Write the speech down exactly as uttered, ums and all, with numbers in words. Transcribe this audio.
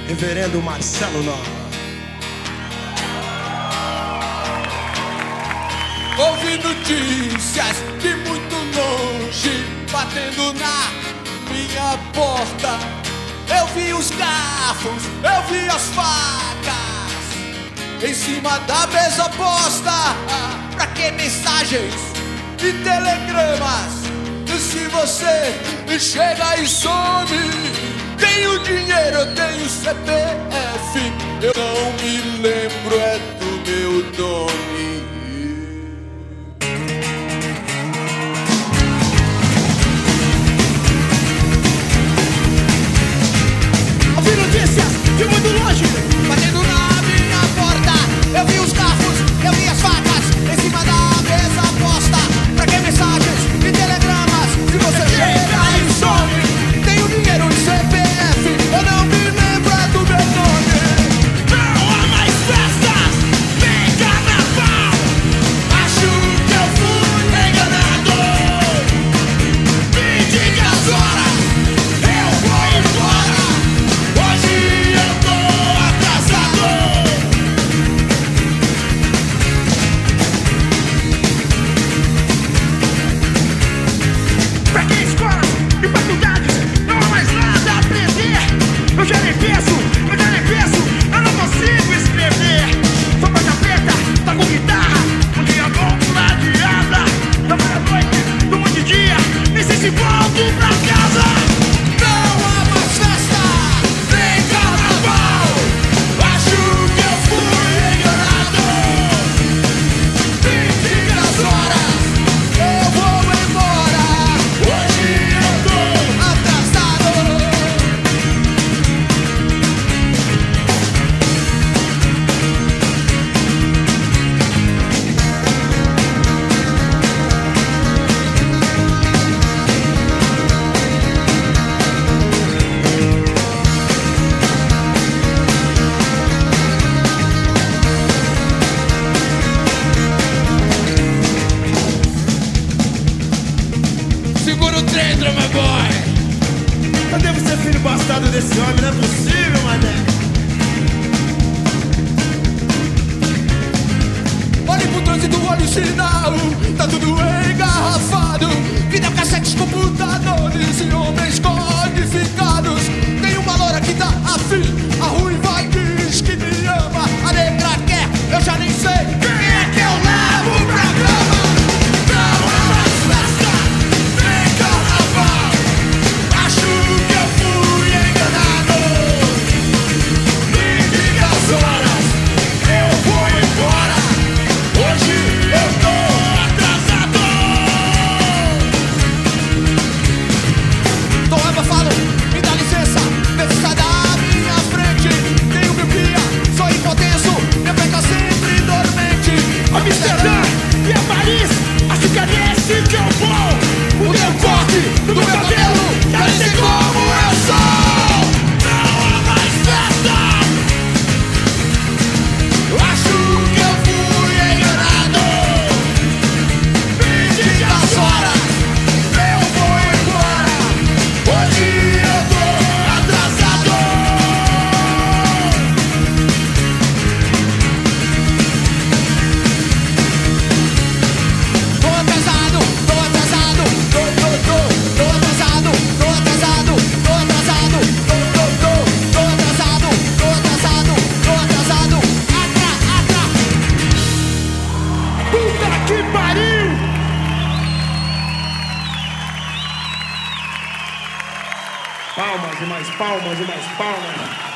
Reverendo Marcelo Nova. Ouvi notícias de muito longe batendo na minha porta. Eu vi os garfos, eu vi as facas em cima da mesa posta. Pra que mensagens e telegramas se você chega e some? Tenho dinheiro, eu tenho C P F, eu não me lembro é do meu nome. Ouvi notícias de muito longe batendo na minha porta. Eu vi os carros, eu vi as facas em cima da mesa posta. Pra que mensagens e telegramas se você chega e some? Tenho dinheiro e C P F, eu não me lembro é do meu nome. Não há mais festas, nem carnaval. Acho que eu fui enganado. Me diga as horas, eu vou embora. Hoje eu tô atrasado. Pra que escolas e faculdades? Não há mais nada a aprender. Eu já nem penso, eu já nem penso, eu não consigo escrever. Sou faixa preta, toco guitarra, um dia bom na diada. Trabalho à noite, durmo de dia, nem sei se volto pra casa. Não há mais festa, nem carnaval. Acho que eu fui enganado. Me diga as horas, Eu vou embora, hoje eu tô atrasado. Segura o trem, drama boy. Eu devo ser filho bastardo desse homem, não é possível, mané. Olhe pro trânsito, olhe o sinal. Tá tudo engarrafado. Videocassetes, computadores e homens codificados. Tem uma loura que tá afim, a ruiva diz que me ama. A negra quer, eu já nem sei quem é que eu levo pra cama. não há mais festa, nem carnaval. Acho que eu fui enganado. Me diga as horas, eu vou embora. Hoje eu tô atrasado. Tô abafado, me dá licença, deixa sai da minha frente. Tenho miopia, sou hipotenso, minha peca sempre dormente. Amsterdã e a Paris, acho que é nesse que eu vou. O meu corte, do meu cabelo, já nem sei como eu sou. Não há mais festa. Acho que eu fui enganado. Me diga as horas, eu vou embora. Hoje eu tô atrasado. Tô atrasado, tô atrasado, tô, tô, tô, tô atrasado, tô atrasado, tô atrasado, tô, tô, tô, tô atrasado, tô atrasado, tô atrasado, atra, atra. Puta que pariu! Palmas e mais palmas e mais palmas.